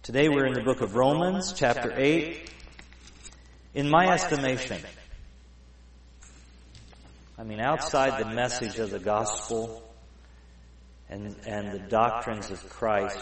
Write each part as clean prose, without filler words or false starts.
Today we're in the book of Romans, chapter 8. In my estimation, outside the message of the gospel and the doctrines of Christ,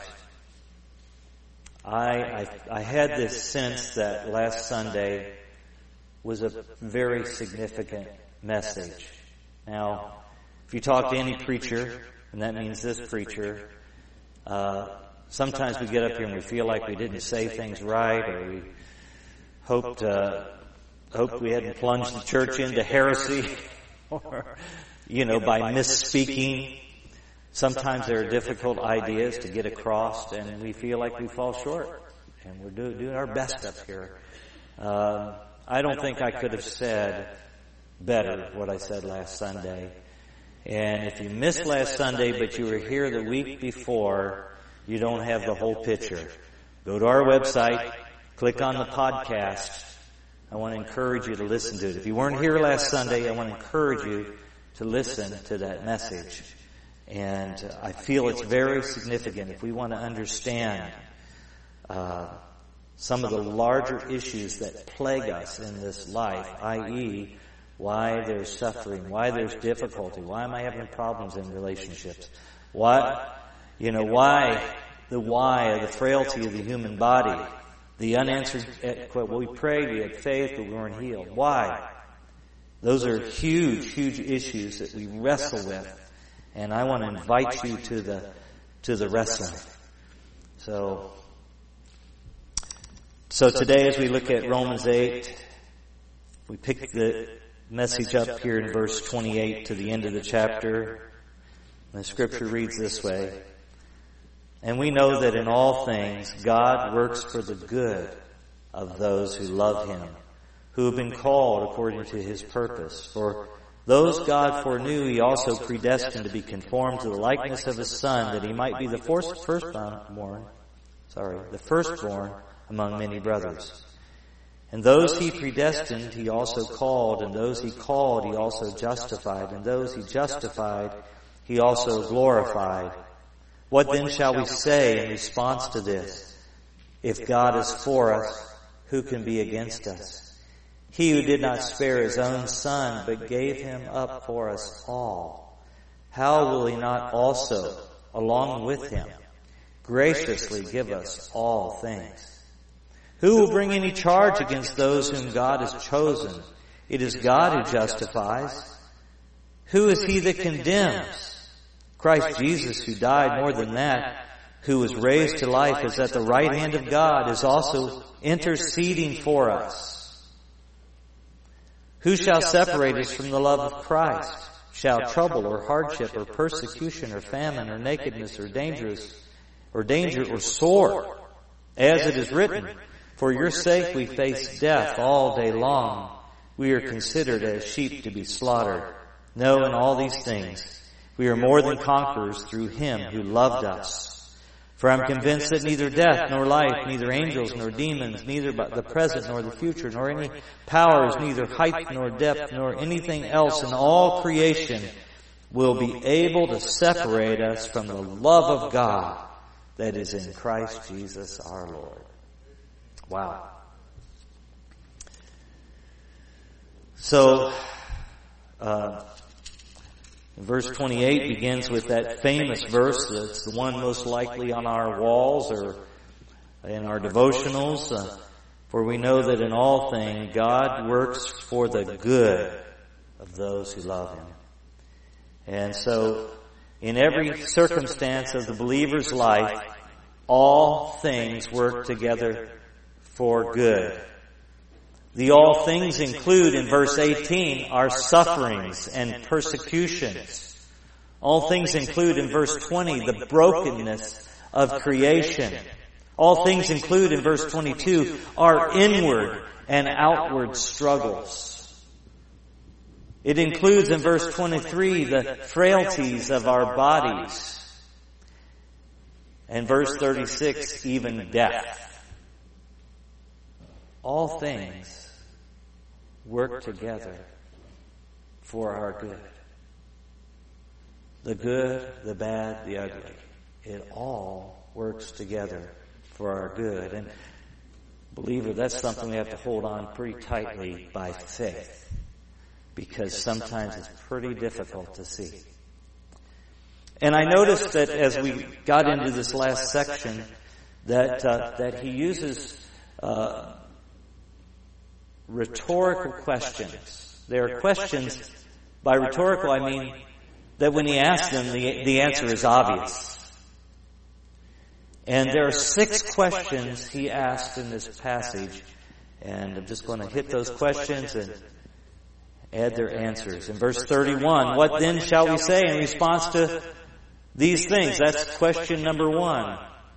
I had this sense that last Sunday was a very significant message. Now, if you talk to any preacher, and that means this preacher, sometimes we get up here and we feel like we didn't say things right, or we hoped we hadn't plunged the church into heresy, or, by misspeaking. Sometimes there are difficult ideas to get across, and we feel like we fall short, and we're doing our best up here. I don't think I could have said better what I said last Sunday. And if you missed last Sunday, but you were here the week before, you don't have the whole picture. Go to our website, click on the podcast. I want to encourage you to listen to it. If you weren't here last Sunday, I want to encourage you to listen to that message. And I feel it's very significant if we want to understand some of the larger issues that plague us in this life, i.e., why there's suffering, why there's difficulty, why am I having problems in relationships, why the why of the frailty of the human body, the unanswered, we prayed, we had faith, but we weren't healed. Why? Those are huge, huge issues that we wrestle with. And I want to invite you to the wrestling. So today as we look at Romans 8, we pick the message up here in verse 28 to the end of the chapter. The scripture reads this way: "And we know that in all things God works for the good of those who love Him, who have been called according to His purpose. For those God foreknew, He also predestined to be conformed to the likeness of His Son, that He might be the firstborn among many brothers. And those He predestined, He also called, and those He called, He also justified, and those He justified, He also glorified. What then shall we say in response to this? If God is for us, who can be against us? He who did not spare His own Son, but gave Him up for us all, how will He not also, along with Him, graciously give us all things? Who will bring any charge against those whom God has chosen? It is God who justifies. Who is he that condemns? Christ Jesus, who died, more than that, who was raised to life, is at the right hand of God, is also interceding for us. Who shall separate us from the love of Christ? Shall trouble or hardship or persecution or famine or nakedness or danger or sword? As it is written, for your sake we face death all day long. We are considered as sheep to be slaughtered. No, in all these things we are more than conquerors through Him who loved us. For I am convinced that neither death nor life, neither angels nor demons, neither the present nor the future, nor any powers, neither height nor depth, nor anything else in all creation will be able to separate us from the love of God that is in Christ Jesus our Lord." Wow. So, verse 28 begins with that famous verse that's the one most likely on our walls or in our devotionals. For we know that in all things God works for the good of those who love Him. And so, in every circumstance of the believer's life, all things work together for good. The all things include, in verse 18, our sufferings and persecutions. All things include, in verse 20, the brokenness of creation. All things include, in verse 22, our inward and outward struggles. It includes, in verse 23, the frailties of our bodies. And verse 36, even death. All things work together for our good. The good, the bad, the ugly. It all works together for our good. And believer, that's something we have to hold on pretty tightly by faith, because sometimes it's pretty difficult to see. And I noticed that as we got into this last section, that he uses rhetorical questions. They are questions, by rhetorical I mean that when he asks them, the answer is obvious. And there are 6 questions he asked in this passage, and I'm just going to hit those questions and add their answers. In verse 31, what then shall we say in response to these things? That's question number 1.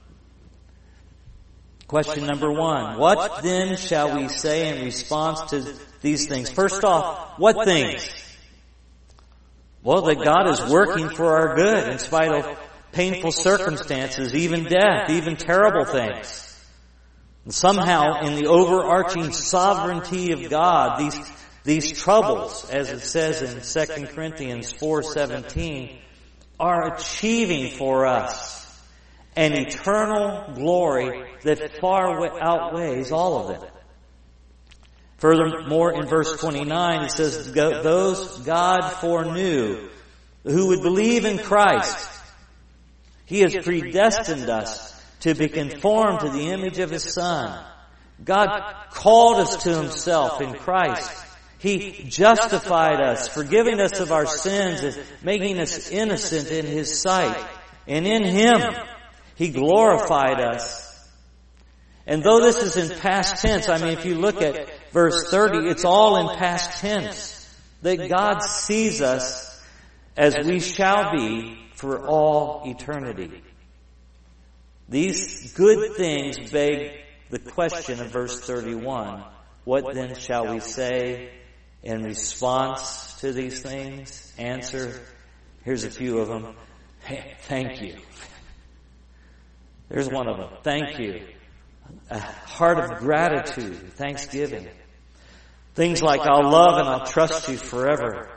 Question number 1. What then shall we say in response to these things? First off, what things? Well, that God is working for our good in spite of painful circumstances, even death, even terrible things. And somehow, in the overarching sovereignty of God, these troubles, as it says in 2 Corinthians 4:17, are achieving for us an eternal glory that far outweighs all of them. Furthermore, in verse 29, it says, those God foreknew who would believe in Christ, He has predestined us to be conformed to the image of His Son. God called us to Himself in Christ. He justified us, forgiving us of our sins and making us innocent in His sight. And in Him, He glorified us. And though this is in past tense, I mean, if you look at verse 30, it's all in past tense. That God sees us as we shall be for all eternity. These good things beg the question of verse 31. What then shall we say in response to these things? Answer. Here's a few of them. Thank you. There's one of them. Thank you. A heart of gratitude, thanksgiving. Things like, I'll love and I'll trust you forever.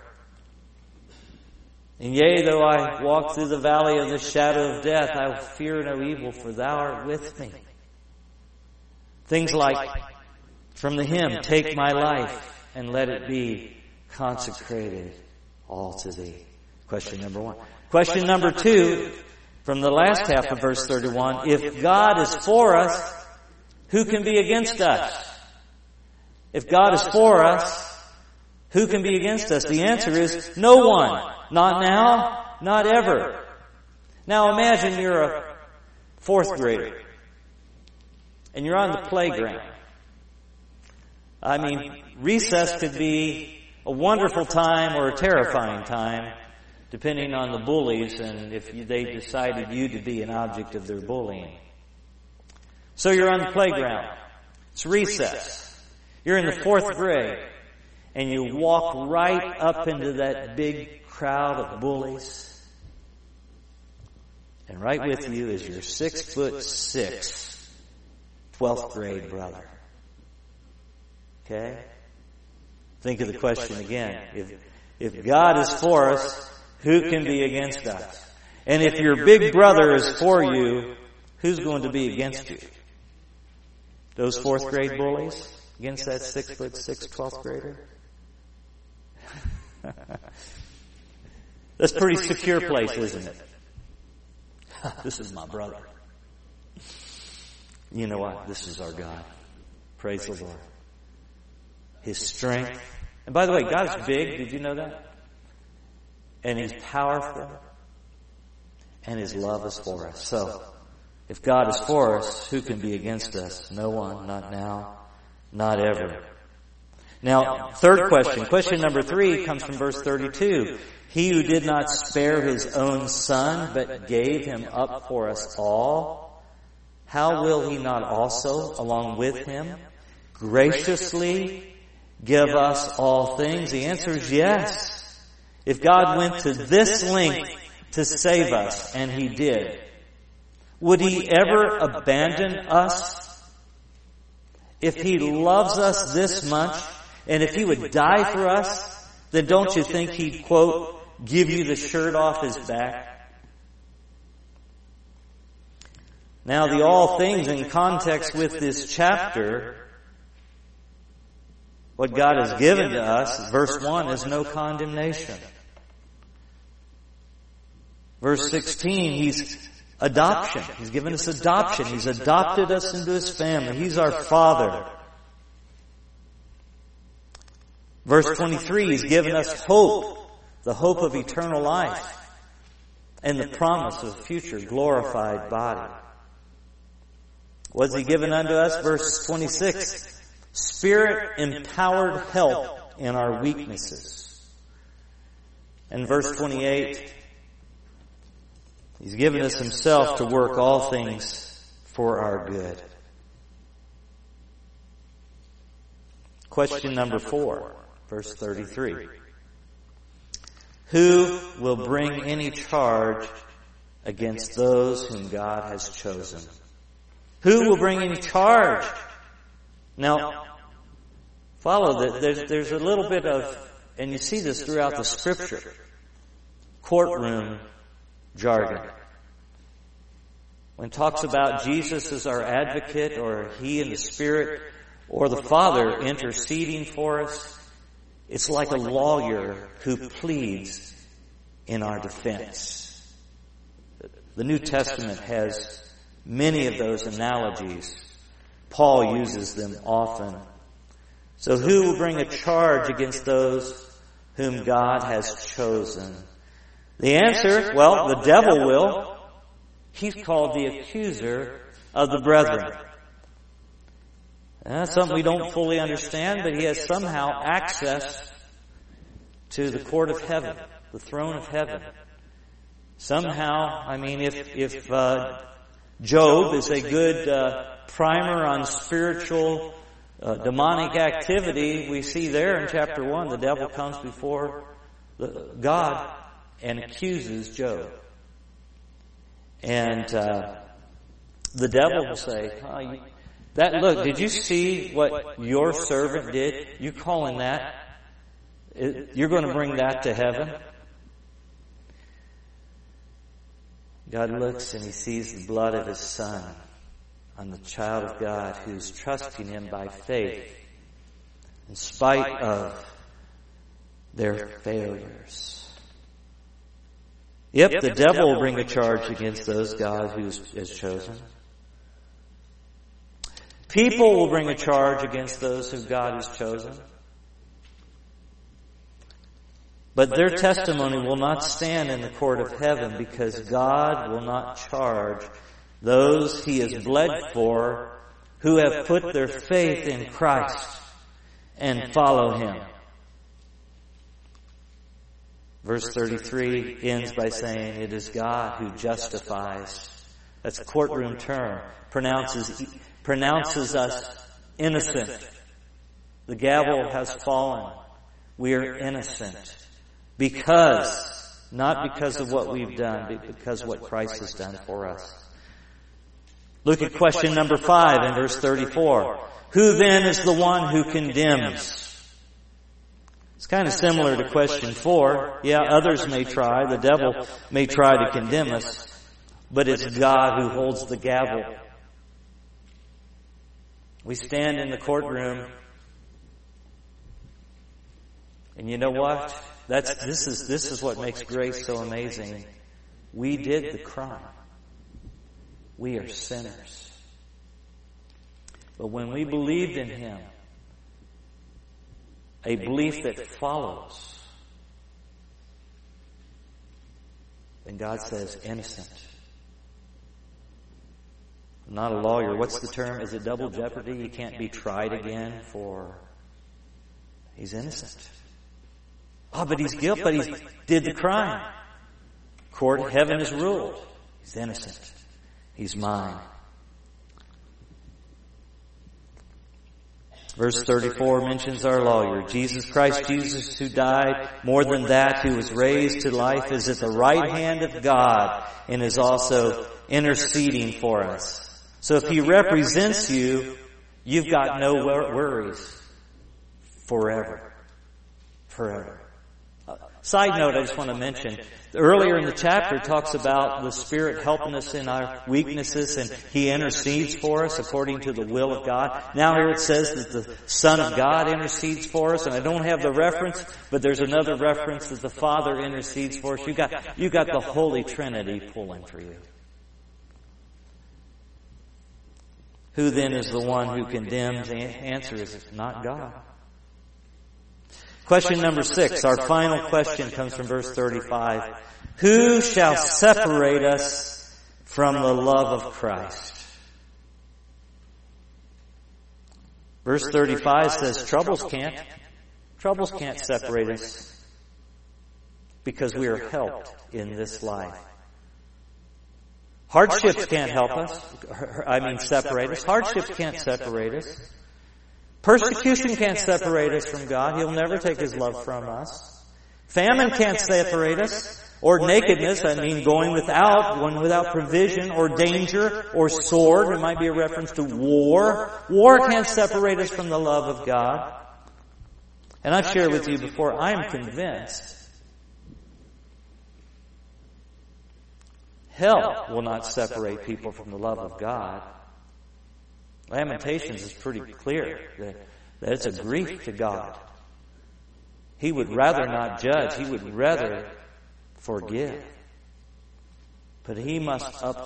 And yea, though I walk through the valley of the shadow of death, I will fear no evil, for thou art with me. Things like, from the hymn, take my life and let it be consecrated all to thee. Question number 1. Question number 2, from the last half of verse 31, if God is for us, who can be against us? If God is for us, who can be against us? The answer is no one. Not now, not ever. Now imagine you're a 4th grader and you're on the playground. I mean, recess could be a wonderful time or a terrifying time, depending on the bullies and if they decided you to be an object of their bullying. So you're on the playground. It's recess. You're in the 4th grade and you walk right up into that big crowd of bullies. And right with you is your 6'6", 12th grade brother. Okay? Think of the question again. If God is for us, who can be against us? And if your big brother is for you, who's going to be against you? Those 4th grade bullies against that 6'6", 12th grader? That's a pretty secure place, isn't it? This is my brother. You know what? This is our God. Praise the Lord. His strength. And by the way, God is big. Did you know that? And He's powerful. And His love is for us. So, if God is for us, who can be against us? No one, not now, not ever. Now, third question. Question number 3 comes from verse 32. He who did not spare His own Son, but gave Him up for us all, how will He not also, along with Him, graciously give us all things? The answer is yes. If God went to this length to save us, and He did, would He ever abandon us? If He loves us this much, and if He would die for us, then don't you think He'd, quote, give you the shirt off His back? Now the all things in context with this chapter, what God has given to us, verse 1, is no condemnation. Verse 16, He's adoption. He's given us adoption. He's adopted us into His family. He's our Father. Verse 23, He's given us hope, the hope of eternal life, and the promise of a future glorified body. What's He given unto us? Verse 26, Spirit-empowered help in our weaknesses. And verse 28, He's given us Himself to work all things for our good. Question number 4, verse 33. Who will bring any charge against those whom God has chosen? Who will bring any charge? Now, follow that. There's a little bit of, and you see this throughout the Scripture, courtroom jargon. When it talks about Jesus as our advocate, or He and the Spirit, or the Father interceding for us, it's like a lawyer who pleads in our defense. The New Testament has many of those analogies. Paul uses them often. So who will bring a charge against those whom God has chosen? The answer, well, the devil will. He's called the accuser of the brethren. That's something we don't fully understand, but he has somehow access to the court of heaven, the throne of heaven. Somehow, I mean, if Job is a good primer on spiritual demonic activity, we see there in chapter 1, the devil comes before God and accuses Job. And the devil will say, look, did you see what your servant did? You calling that? You're going to bring that to heaven? God looks and He sees the blood of His Son on the child of God who's trusting Him by faith in spite of their failures. Yep, the devil will bring a charge against those God who has chosen. People will bring a charge against those who God has chosen. But their testimony will not stand in the court of heaven, because God will not charge those He has bled for, who have put their faith in Christ and follow Him. Verse 33 ends by saying, it is God who justifies. That's a courtroom term. Pronounces us innocent. The gavel has fallen. We are innocent. Not because of what we've done, but because of what Christ has done for us. Look at question number 5 in verse 34. Who then is the one who condemns? It's kind of similar to question 4. Yeah, others may try. The devil may try to condemn us. But it's God who holds the gavel. We stand in the courtroom. And you know what? This is what makes grace so amazing. We did the crime. We are sinners. But when we believed in Him, a belief that follows, then God says, innocent. I'm not a lawyer. What's the term? Is it double jeopardy? He can't be tried again for... He's innocent. Oh, but he's guilty, but he did the crime. Court of heaven has ruled. He's innocent. He's mine. Verse 34 mentions our lawyer. Jesus Christ, Jesus who died, more than that, who was raised to life, is at the right hand of God and is also interceding for us. So if He represents you, you've got no worries forever. Forever. Side note, I just want to mention, earlier in the chapter it talks about the Spirit helping us in our weaknesses, and He intercedes for us according to the will of God. Now here it says that the Son of God intercedes for us, and I don't have the reference, but there's another reference that the Father intercedes for us. You got the Holy Trinity pulling for you. Who then is the one who condemns? The answer is not God. Question number 6, our final question, comes from verse 35. Who shall separate us from the love of Christ? Verse 35 says troubles can't separate us because we are helped in this life. Hardships can't help us. Separate us. Hardships can't separate us. Persecution can't separate us from God. He'll never take His love from us. Famine can't separate us. Or nakedness, going without provision, or danger, or sword. It might be a reference to war. War can't separate us from the love of God. And I've shared with you before, I am convinced hell will not separate people from the love of God. Lamentations is pretty clear that it's a grief to God. He would rather not judge. He would rather forgive. But He will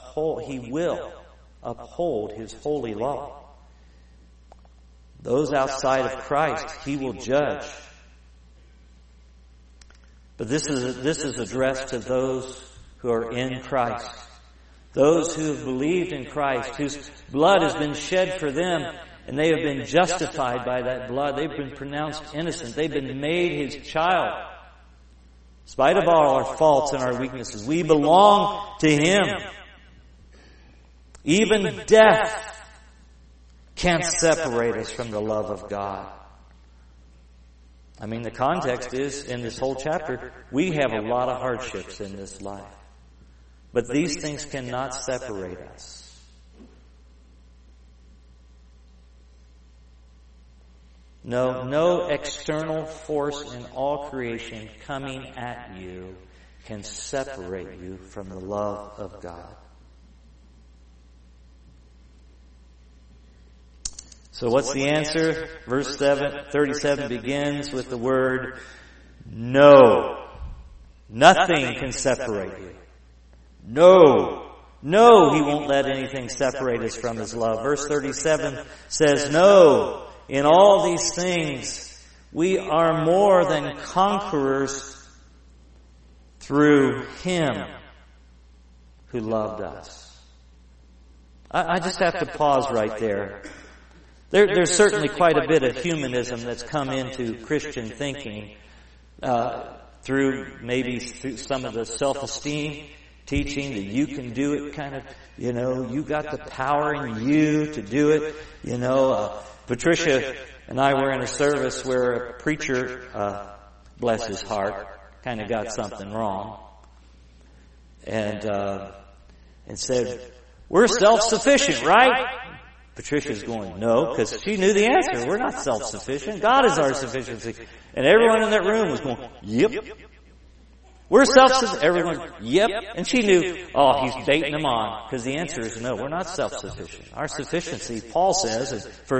uphold His holy law. Those outside of Christ, He will judge. But this is addressed to those who are in Christ. Those who have believed in Christ, whose blood has been shed for them, and they have been justified by that blood. They've been pronounced innocent. They've been made His child. In spite of all our faults and our weaknesses, we belong to Him. Even death can't separate us from the love of God. The context is, in this whole chapter, we have a lot of hardships in this life. But these things cannot separate us. No external force in all creation coming at you can separate you from the love of God. So what's the answer? Verse 37 begins with the word no. Nothing can separate you. No, He won't let anything separate us from His love. Verse 37 says, no, in all these things we are more than conquerors through Him who loved us. I just have to pause right there. There's certainly quite a bit of humanism that's come into Christian thinking through some of the self-esteem teaching that you can do it you got the power in you to do it. Patricia and I were in a service where a preacher, bless his heart, kind of got something wrong. And said, we're self-sufficient, right? Patricia's going, no, because she knew the answer. We're not self-sufficient. God is our sufficiency. And everyone in that room was going, yep. We're self-sufficient. Everyone, yep. And she knew, he's baiting them on. Because the answer is no, we're not self-sufficient. Our sufficiency, Paul says in 1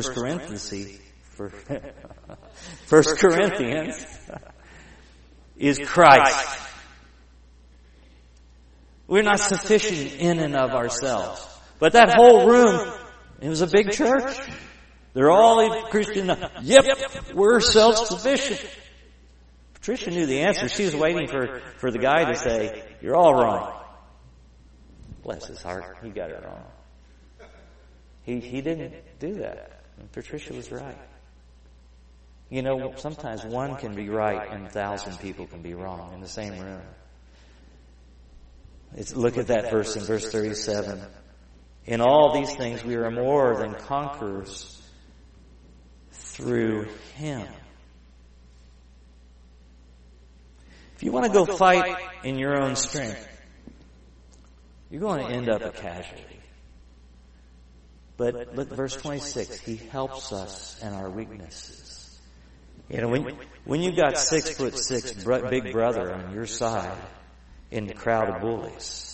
Corinthians, is Christ. We're not sufficient in and of ourselves. But that whole room, it was a big church. They're all Christian. Yep, we're self-sufficient. Patricia knew the answer. She was waiting for the guy to say, you're all wrong. Bless his heart. He got it wrong. He didn't do that. And Patricia was right. Sometimes one can be right and 1,000 people can be wrong in the same room. Look at that verse in verse 37. In all these things we are more than conquerors through Him. If you want to go fight in your own strength, you're going to end up a casualty. But look, verse 26, He helps us in our weaknesses. You know, when you've got 6'6" big brother on your side in the crowd of bullies,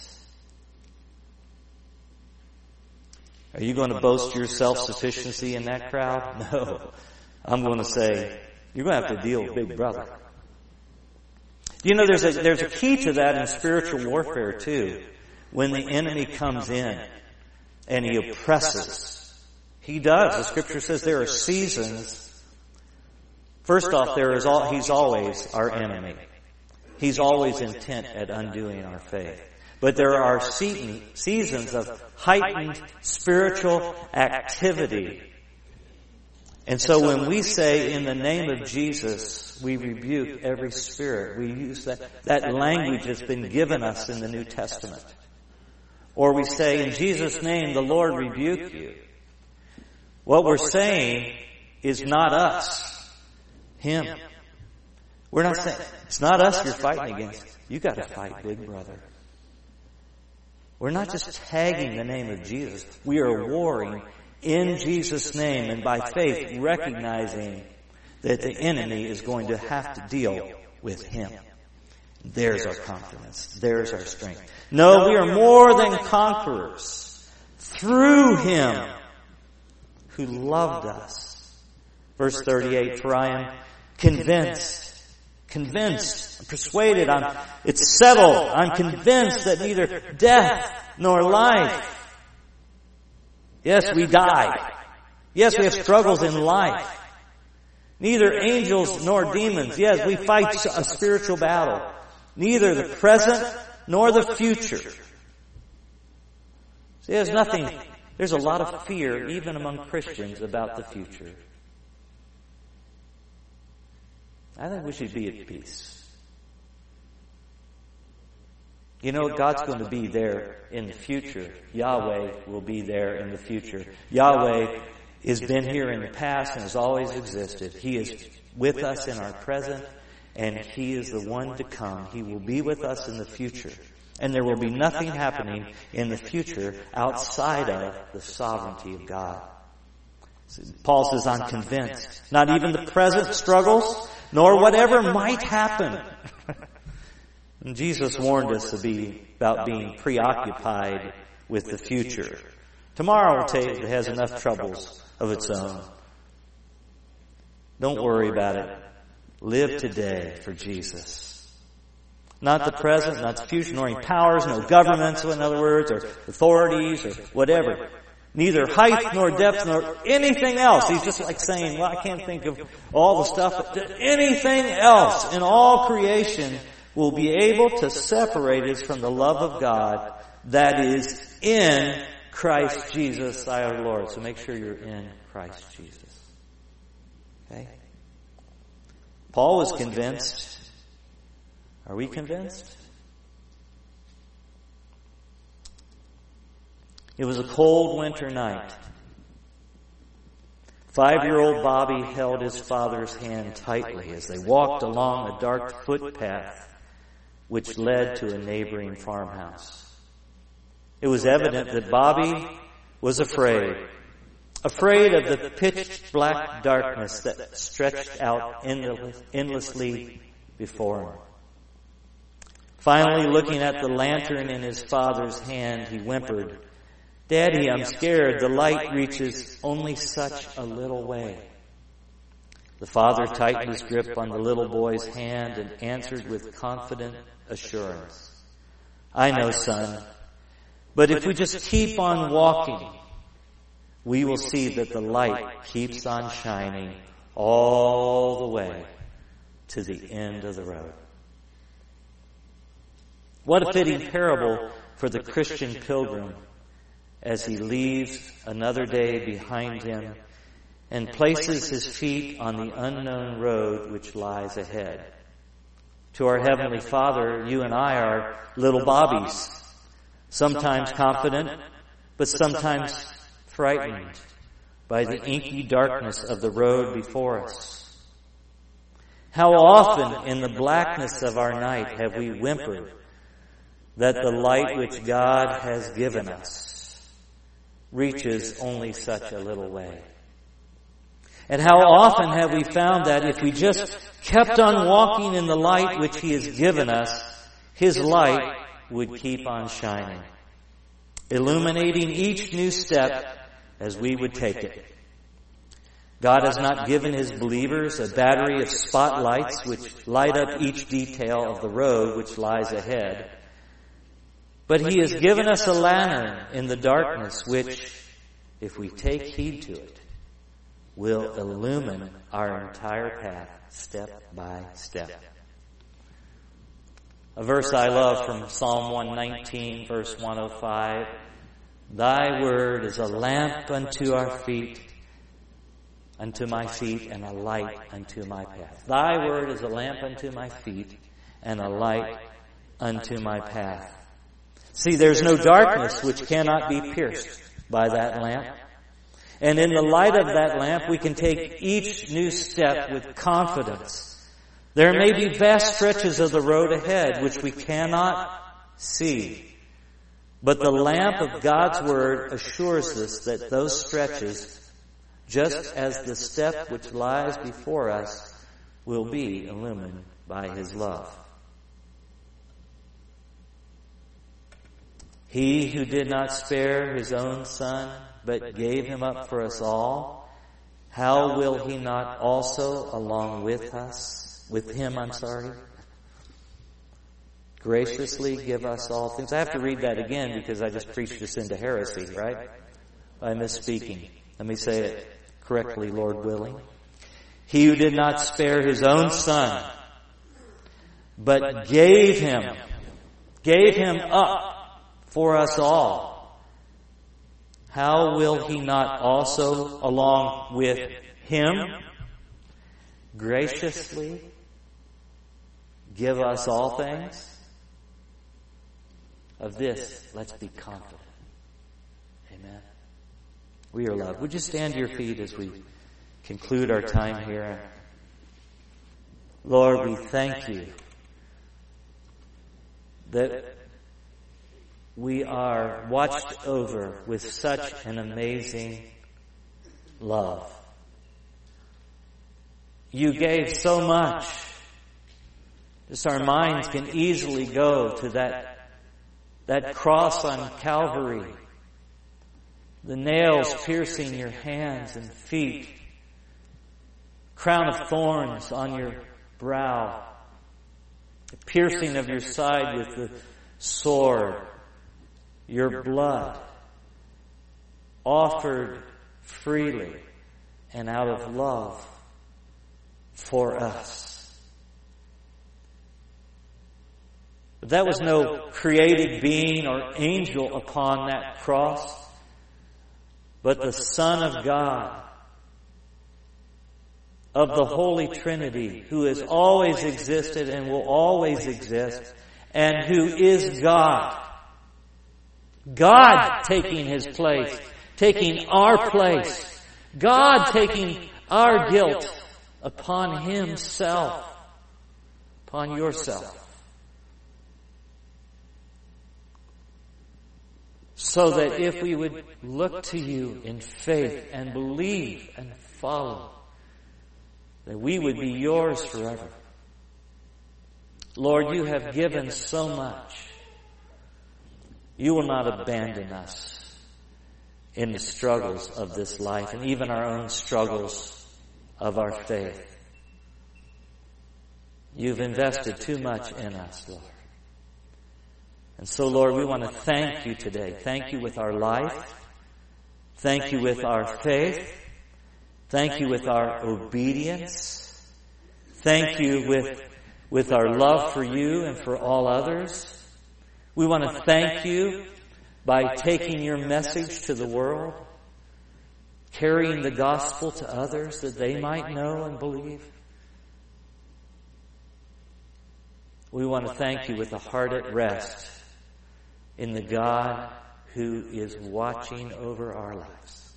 are you going to boast your self-sufficiency in that crowd? No. I'm going to say, you're going to have to deal with big brother. You know, there's a key to that in spiritual warfare too. When the enemy comes in and he oppresses, he does. The Scripture says there are seasons. First off, he's always our enemy. He's always intent at undoing our faith. But there are seasons of heightened spiritual activity. And so when we say, in the name of Jesus, we rebuke every spirit, we use that language that's been given us in the New Testament. Or we say, in Jesus' name, the Lord rebuke you. What we're saying is not us, Him. We're not saying, it's not us you're fighting against. You got to fight, big brother. We're not just tagging the name of Jesus. We are warring in Jesus' name and by faith, recognizing that the enemy is going to have to deal with him. There's our confidence. There's our strength. No, we are more than conquerors through Him who loved us. Verse 38, for I am convinced, I'm persuaded, it's settled, I'm convinced that neither death nor life. Yes, we die. Yes, we have struggles in life. Neither angels nor demons. Yes, we fight a spiritual battle. Neither the present nor the future. See, there's a lot of fear even among Christians about the future. I think we should be at peace. You know, God's going to be there in the future. Yahweh will be there in the future. Yahweh has been here in the past and has always existed. He is with us in our present, and He is the one to come. He will be with us in the future. And there will be nothing happening in the future outside of the sovereignty of God. Paul says, I'm convinced. Not even the present struggles, nor whatever might happen. And Jesus warned us about being preoccupied with the future. Tomorrow has enough troubles of its own. Don't worry about it. Live today for Jesus. Not the present, not the future, nor any powers, no governments, in other words, or authorities, or whatever. Neither height nor depth nor anything else. He's just like saying, well, I can't think of all the stuff, but anything else in all creation will be able to separate us from the love of God that is in Christ Jesus our Lord. So make sure you're in Christ Jesus. Okay? Paul was convinced. Are we convinced? It was a cold winter night. 5-year-old Bobby held his father's hand tightly as they walked along a dark footpath which led to a neighboring farmhouse. It was evident that Bobby was afraid of the pitch black darkness that stretched out endlessly before him. Finally, looking at the lantern in his father's hand, he whimpered, "Daddy, I'm scared. The light reaches only such a little way." The father tightened his grip on the little boy's hand and answered with confident assurance, "I know, son, but if we just keep on walking, we will see that the light keeps on shining all the way to the end of the road." What a fitting parable for the Christian pilgrim as he leaves another day behind him and places his feet on the unknown road which lies ahead. To our Heavenly Father, you and I are little Bobbies, sometimes confident, but sometimes frightened by the inky darkness of the road before us. How often in the blackness of our night have we whimpered that the light which God has given us reaches only such a little way. And how often have we found that if we just kept on walking in the light which He has given us, His light would keep on shining, illuminating each new step as we would take it. God has not given His believers a battery of spotlights which light up each detail of the road which lies ahead, but He has given us a lantern in the darkness which, if we take heed to it, will illumine our entire path step by step. A verse I love from Psalm 119, verse 105, Thy word is a lamp unto our feet, unto my feet, and a light unto my path. Thy word is a lamp unto my feet, and a light unto my path. See, there's no darkness which cannot be pierced by that lamp. And in the light of that lamp, we can take each new step with confidence. There may be vast stretches of the road ahead which we cannot see. But the lamp of God's Word assures us that those stretches, just as the step which lies before us, will be illumined by His love. He who did not spare His own Son, but gave Him up for us all, how will He not also, along with Him, graciously give us all things? I have to read that again because I just preached this into heresy, right? By misspeaking. Let me say it correctly, Lord willing. He who did not spare His own Son, but gave Him up for us all, how will He not also, along with Him, graciously give us all things? Of this, let's be confident. Amen. We are loved. Would you stand to your feet as we conclude our time here? Lord, we thank You that we are watched over with such an amazing love. You gave so much. Just our minds can easily go to that cross on Calvary, the nails piercing your hands and feet, crown of thorns on your brow, the piercing of your side with the sword, your blood offered freely and out of love for us. But that was no created being or angel upon that cross, but the Son of God, of the Holy Trinity, who has always existed and will always exist, and who is God. God taking His place, taking our place, God taking our guilt upon Himself, upon yourself. So that if we would look to You in faith and believe and follow, that we would be Yours forever. Lord, You have given so much. You will not abandon us in the struggles of this life and even our own struggles of our faith. You've invested too much in us, Lord. And so, Lord, we want to thank You today. Thank You with our life. Thank You with our faith. Thank You with our obedience. Thank You with our love for You and for all others. We want to thank You by taking Your message to the world, carrying the gospel to others that they might know and believe. We want to thank You with a heart at rest in the God who is watching over our lives.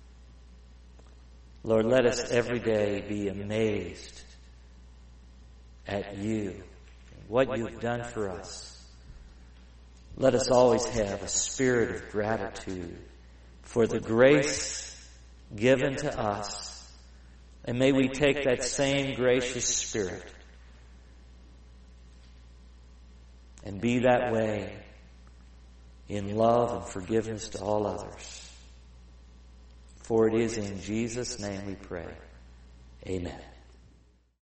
Lord, let us every day be amazed at You, what You've done for us. Let us always have a spirit of gratitude for the grace given to us And may we take that same gracious spirit and be that way in love and forgiveness to all others. For it is in Jesus' name we pray. Amen.